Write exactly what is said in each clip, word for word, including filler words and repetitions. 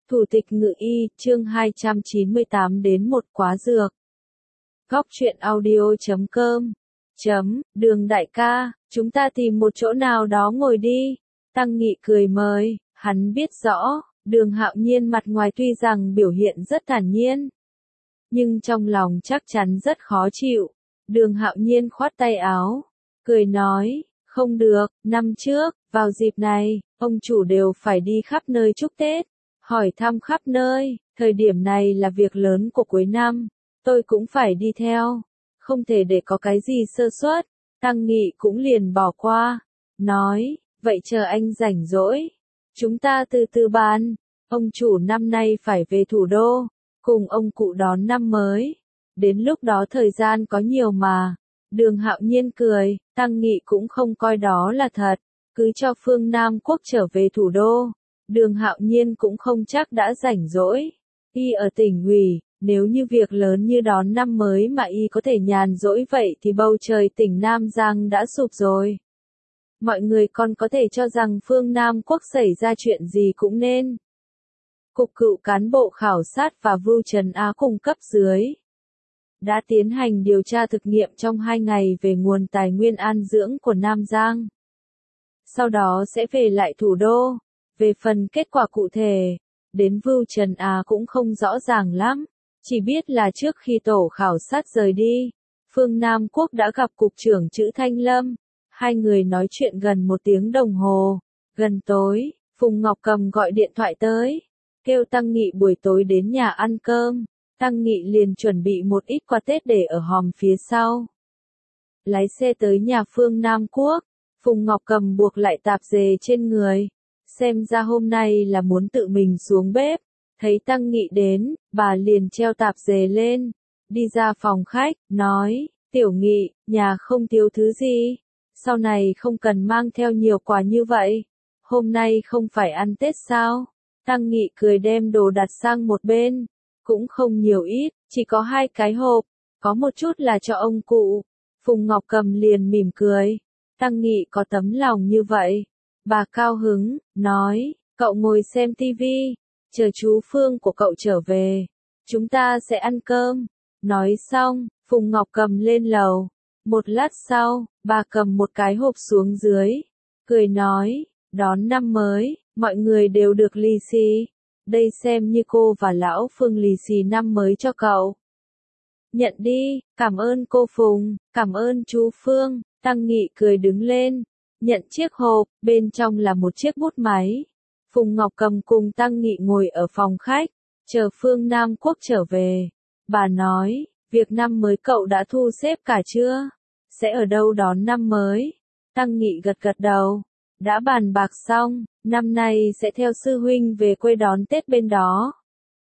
Thủ tịch Ngự Y, chương hai trăm chín mươi tám đến một quá dược. Góc truyện audio chấm com. Chấm, Đường đại ca, chúng ta tìm một chỗ nào đó ngồi đi. Tăng Nghị cười mời, hắn biết rõ, Đường Hạo Nhiên mặt ngoài tuy rằng biểu hiện rất thản nhiên, nhưng trong lòng chắc chắn rất khó chịu. Đường Hạo Nhiên khoát tay áo, cười nói, không được, năm trước, vào dịp này, ông chủ đều phải đi khắp nơi chúc Tết, hỏi thăm khắp nơi, thời điểm này là việc lớn của cuối năm, tôi cũng phải đi theo, không thể để có cái gì sơ suất. Tăng Nghị cũng liền bỏ qua, nói, vậy chờ anh rảnh rỗi, chúng ta từ từ bàn, ông chủ năm nay phải về thủ đô, cùng ông cụ đón năm mới, đến lúc đó thời gian có nhiều mà. Đường Hạo Nhiên cười, Tăng Nghị cũng không coi đó là thật, cứ cho Phương Nam Quốc trở về thủ đô. Đường Hạo Nhiên cũng không chắc đã rảnh rỗi. Y ở tỉnh ủy, nếu như việc lớn như đón năm mới mà y có thể nhàn rỗi vậy thì bầu trời tỉnh Nam Giang đã sụp rồi. Mọi người còn có thể cho rằng Phương Nam Quốc xảy ra chuyện gì cũng nên. Cục cựu cán bộ khảo sát và Vưu Trần Á cùng cấp dưới đã tiến hành điều tra thực nghiệm trong hai ngày về nguồn tài nguyên an dưỡng của Nam Giang. Sau đó sẽ về lại thủ đô. Về phần kết quả cụ thể, đến Vưu Trần Á cũng không rõ ràng lắm, chỉ biết là trước khi tổ khảo sát rời đi, Phương Nam Quốc đã gặp Cục trưởng Trữ Thanh Lâm, hai người nói chuyện gần một tiếng đồng hồ. Gần tối, Phùng Ngọc Cầm gọi điện thoại tới, kêu Tăng Nghị buổi tối đến nhà ăn cơm. Tăng Nghị liền chuẩn bị một ít quà Tết để ở hòm phía sau. Lái xe tới nhà Phương Nam Quốc, Phùng Ngọc Cầm buộc lại tạp dề trên người. Xem ra hôm nay là muốn tự mình xuống bếp. Thấy Tăng Nghị đến, bà liền treo tạp dề lên, đi ra phòng khách, nói, Tiểu Nghị, nhà không thiếu thứ gì, sau này không cần mang theo nhiều quà như vậy. Hôm nay không phải ăn Tết sao? Tăng Nghị cười đem đồ đặt sang một bên. Cũng không nhiều ít, chỉ có hai cái hộp, có một chút là cho ông cụ. Phùng Ngọc Cầm liền mỉm cười. Tăng Nghị có tấm lòng như vậy. Bà cao hứng, nói, cậu ngồi xem tivi, chờ chú Phương của cậu trở về, chúng ta sẽ ăn cơm. Nói xong, Phùng Ngọc Cầm lên lầu. Một lát sau, bà cầm một cái hộp xuống dưới, cười nói, đón năm mới, mọi người đều được lì xì. Đây xem như cô và lão Phương lì xì năm mới cho cậu. Nhận đi, cảm ơn cô Phùng, cảm ơn chú Phương. Tăng Nghị cười đứng lên, nhận chiếc hộp, bên trong là một chiếc bút máy. Phùng Ngọc Cầm cùng Tăng Nghị ngồi ở phòng khách, chờ Phương Nam Quốc trở về. Bà nói, việc năm mới cậu đã thu xếp cả chưa? Sẽ ở đâu đón năm mới? Tăng Nghị gật gật đầu. Đã bàn bạc xong, năm nay sẽ theo sư huynh về quê đón Tết bên đó.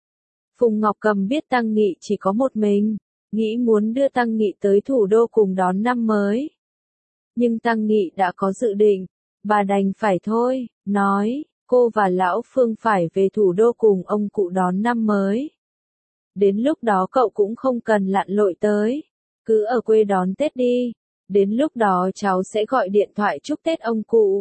Phùng Ngọc Cầm biết Tăng Nghị chỉ có một mình, nghĩ muốn đưa Tăng Nghị tới thủ đô cùng đón năm mới. Nhưng Tăng Nghị đã có dự định, bà đành phải thôi, nói, cô và lão Phương phải về thủ đô cùng ông cụ đón năm mới. Đến lúc đó cậu cũng không cần lặn lội tới, cứ ở quê đón Tết đi, đến lúc đó cháu sẽ gọi điện thoại chúc Tết ông cụ.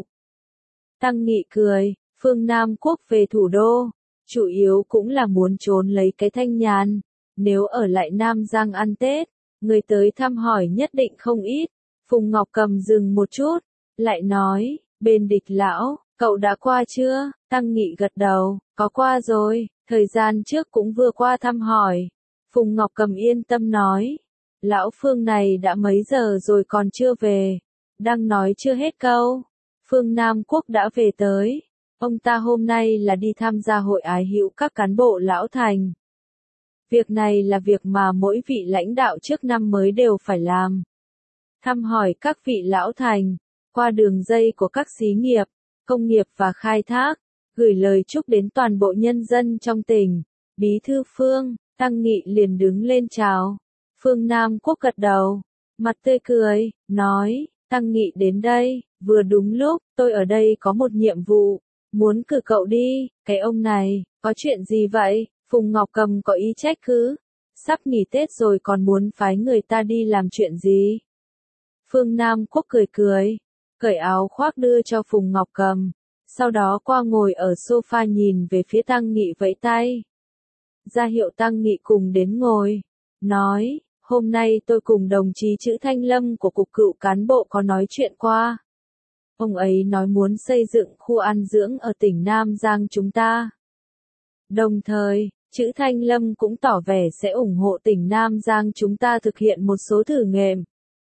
Tăng Nghị cười, Phương Nam Quốc về thủ đô, chủ yếu cũng là muốn trốn lấy cái thanh nhàn. Nếu ở lại Nam Giang ăn Tết, người tới thăm hỏi nhất định không ít. Phùng Ngọc Cầm dừng một chút, lại nói, bên Địch lão, cậu đã qua chưa? Tăng Nghị gật đầu, có qua rồi, thời gian trước cũng vừa qua thăm hỏi. Phùng Ngọc Cầm yên tâm nói, lão Phương này đã mấy giờ rồi còn chưa về. Đang nói chưa hết câu, Phương Nam Quốc đã về tới. Ông ta hôm nay là đi tham gia hội ái hữu các cán bộ lão thành. Việc này là việc mà mỗi vị lãnh đạo trước năm mới đều phải làm. Thăm hỏi các vị lão thành, qua đường dây của các xí nghiệp, công nghiệp và khai thác, gửi lời chúc đến toàn bộ nhân dân trong tỉnh. Bí thư Phương, Tăng Nghị liền đứng lên chào. Phương Nam Quốc gật đầu, mặt tươi cười, nói, Tăng Nghị đến đây, vừa đúng lúc, tôi ở đây có một nhiệm vụ, muốn cử cậu đi. Cái ông này, có chuyện gì vậy? Phùng Ngọc Cầm có ý trách cứ, sắp nghỉ Tết rồi còn muốn phái người ta đi làm chuyện gì? Phương Nam Quốc cười cười, cởi áo khoác đưa cho Phùng Ngọc Cầm, sau đó qua ngồi ở sofa nhìn về phía Tăng Nghị vẫy tay. Ra hiệu Tăng Nghị cùng đến ngồi. Nói, hôm nay tôi cùng đồng chí Trữ Thanh Lâm của Cục Cựu Cán bộ có nói chuyện qua. Ông ấy nói muốn xây dựng khu an dưỡng ở tỉnh Nam Giang chúng ta. Đồng thời, Trữ Thanh Lâm cũng tỏ vẻ sẽ ủng hộ tỉnh Nam Giang chúng ta thực hiện một số thử nghiệm.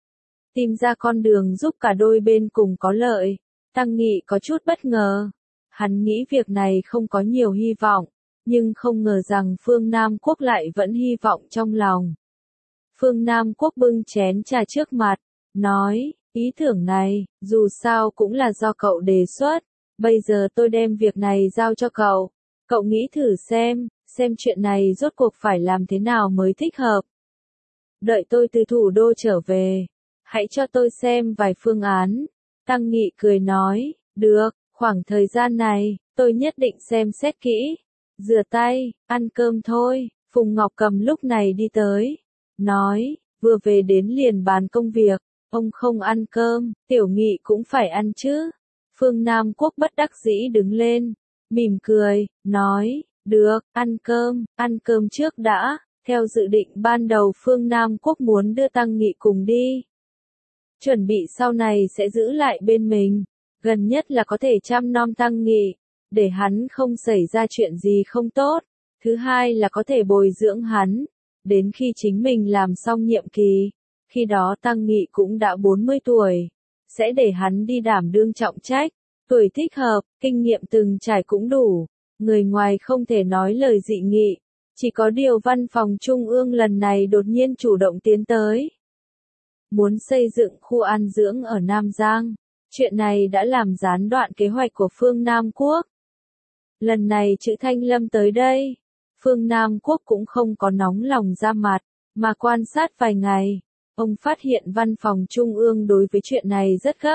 Tìm ra con đường giúp cả đôi bên cùng có lợi. Tăng Nghị có chút bất ngờ. Hắn nghĩ việc này không có nhiều hy vọng, nhưng không ngờ rằng Phương Nam Quốc lại vẫn hy vọng trong lòng. Phương Nam Quốc bưng chén trà trước mặt, nói, ý tưởng này, dù sao cũng là do cậu đề xuất, bây giờ tôi đem việc này giao cho cậu, cậu nghĩ thử xem, xem chuyện này rốt cuộc phải làm thế nào mới thích hợp. Đợi tôi từ thủ đô trở về, hãy cho tôi xem vài phương án. Tăng Nghị cười nói, được, khoảng thời gian này, tôi nhất định xem xét kỹ. Rửa tay, ăn cơm thôi. Phùng Ngọc Cầm lúc này đi tới, nói, vừa về đến liền bàn công việc, ông không ăn cơm, Tiểu Nghị cũng phải ăn chứ. Phương Nam Quốc bất đắc dĩ đứng lên, mỉm cười, nói, được, ăn cơm, ăn cơm trước đã. Theo dự định ban đầu Phương Nam Quốc muốn đưa Tăng Nghị cùng đi. Chuẩn bị sau này sẽ giữ lại bên mình, gần nhất là có thể chăm nom Tăng Nghị, để hắn không xảy ra chuyện gì không tốt. Thứ hai là có thể bồi dưỡng hắn, đến khi chính mình làm xong nhiệm kỳ, khi đó Tăng Nghị cũng đã bốn mươi tuổi, sẽ để hắn đi đảm đương trọng trách, tuổi thích hợp, kinh nghiệm từng trải cũng đủ, người ngoài không thể nói lời dị nghị, chỉ có điều văn phòng trung ương lần này đột nhiên chủ động tiến tới. Muốn xây dựng khu an dưỡng ở Nam Giang, chuyện này đã làm gián đoạn kế hoạch của Phương Nam Quốc. Lần này Trữ Thanh Lâm tới đây, Phương Nam Quốc cũng không có nóng lòng ra mặt, mà quan sát vài ngày, ông phát hiện văn phòng trung ương đối với chuyện này rất gấp.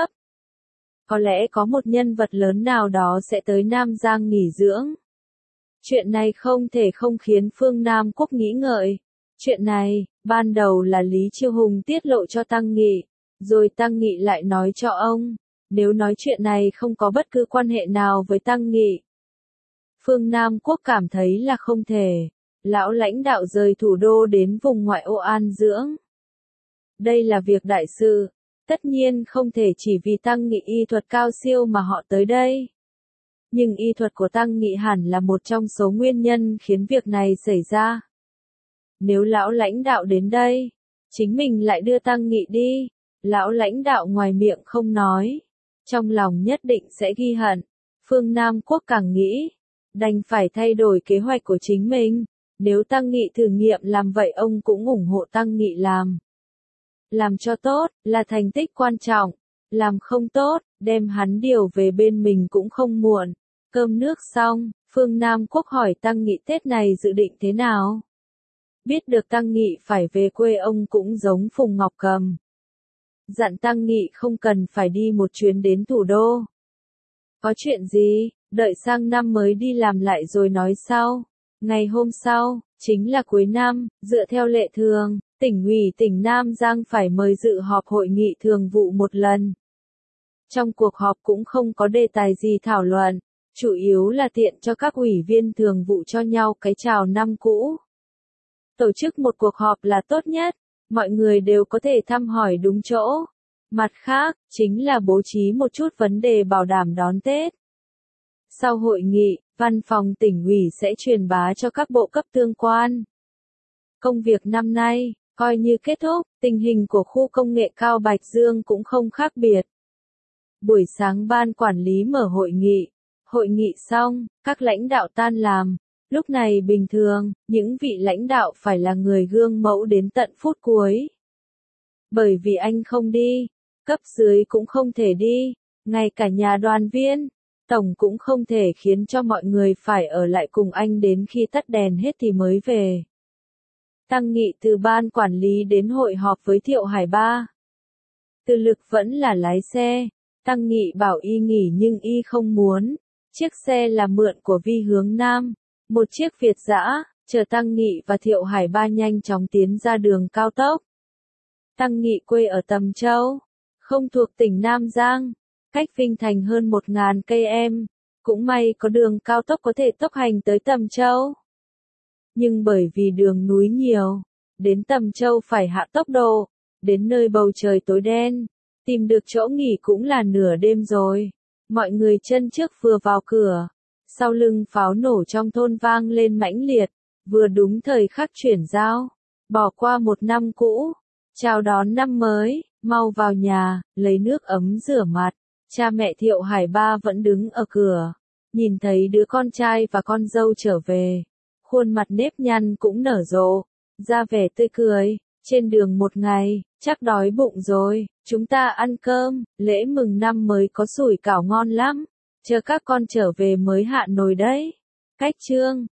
Có lẽ có một nhân vật lớn nào đó sẽ tới Nam Giang nghỉ dưỡng. Chuyện này không thể không khiến Phương Nam Quốc nghĩ ngợi. Chuyện này, ban đầu là Lý Chiêu Hùng tiết lộ cho Tăng Nghị, rồi Tăng Nghị lại nói cho ông, nếu nói chuyện này không có bất cứ quan hệ nào với Tăng Nghị. Phương Nam Quốc cảm thấy là không thể, lão lãnh đạo rời thủ đô đến vùng ngoại ô an dưỡng. Đây là việc đại sự, tất nhiên không thể chỉ vì Tăng Nghị y thuật cao siêu mà họ tới đây. Nhưng y thuật của Tăng Nghị hẳn là một trong số nguyên nhân khiến việc này xảy ra. Nếu lão lãnh đạo đến đây, chính mình lại đưa Tăng Nghị đi, lão lãnh đạo ngoài miệng không nói, trong lòng nhất định sẽ ghi hận. Phương Nam Quốc càng nghĩ, đành phải thay đổi kế hoạch của chính mình, nếu Tăng Nghị thử nghiệm làm vậy ông cũng ủng hộ Tăng Nghị làm. Làm cho tốt, là thành tích quan trọng, làm không tốt, đem hắn điều về bên mình cũng không muộn. Cơm nước xong, Phương Nam Quốc hỏi Tăng Nghị Tết này dự định thế nào? Biết được Tăng Nghị phải về quê ông cũng giống Phùng Ngọc Cầm. Dặn Tăng Nghị không cần phải đi một chuyến đến thủ đô. Có chuyện gì, đợi sang năm mới đi làm lại rồi nói sau. Ngày hôm sau, chính là cuối năm, dựa theo lệ thường, tỉnh ủy tỉnh Nam Giang phải mời dự họp hội nghị thường vụ một lần. Trong cuộc họp cũng không có đề tài gì thảo luận, chủ yếu là tiện cho các ủy viên thường vụ cho nhau cái chào năm cũ. Tổ chức một cuộc họp là tốt nhất, mọi người đều có thể thăm hỏi đúng chỗ. Mặt khác, chính là bố trí một chút vấn đề bảo đảm đón Tết. Sau hội nghị, văn phòng tỉnh ủy sẽ truyền bá cho các bộ cấp tương quan. Công việc năm nay, coi như kết thúc, tình hình của khu công nghệ cao Bạch Dương cũng không khác biệt. Buổi sáng ban quản lý mở hội nghị. Hội nghị xong, các lãnh đạo tan làm. Lúc này bình thường, những vị lãnh đạo phải là người gương mẫu đến tận phút cuối. Bởi vì anh không đi, cấp dưới cũng không thể đi, ngay cả nhà đoàn viên, tổng cũng không thể khiến cho mọi người phải ở lại cùng anh đến khi tắt đèn hết thì mới về. Tăng Nghị từ ban quản lý đến hội họp với Thiệu Hải Ba. Từ Lực vẫn là lái xe, Tăng Nghị bảo y nghỉ nhưng y không muốn. Chiếc xe là mượn của Vi Hướng Nam, một chiếc Việt dã, chờ Tăng Nghị và Thiệu Hải Ba nhanh chóng tiến ra đường cao tốc. Tăng Nghị quê ở Tầm Châu, không thuộc tỉnh Nam Giang, cách Vinh Thành hơn một nghìn cây em, cũng may có đường cao tốc có thể tốc hành tới Tầm Châu. Nhưng bởi vì đường núi nhiều, đến Tầm Châu phải hạ tốc độ, đến nơi bầu trời tối đen, tìm được chỗ nghỉ cũng là nửa đêm rồi. Mọi người chân trước vừa vào cửa, sau lưng pháo nổ trong thôn vang lên mãnh liệt, vừa đúng thời khắc chuyển giao, bỏ qua một năm cũ, chào đón năm mới, mau vào nhà, lấy nước ấm rửa mặt. Cha mẹ Thiệu Hải Ba vẫn đứng ở cửa, nhìn thấy đứa con trai và con dâu trở về, khuôn mặt nếp nhăn cũng nở rộ, ra vẻ tươi cười. Trên đường một ngày, chắc đói bụng rồi, chúng ta ăn cơm, lễ mừng năm mới có sủi cảo ngon lắm, chờ các con trở về mới hạ nồi đấy. Cách chương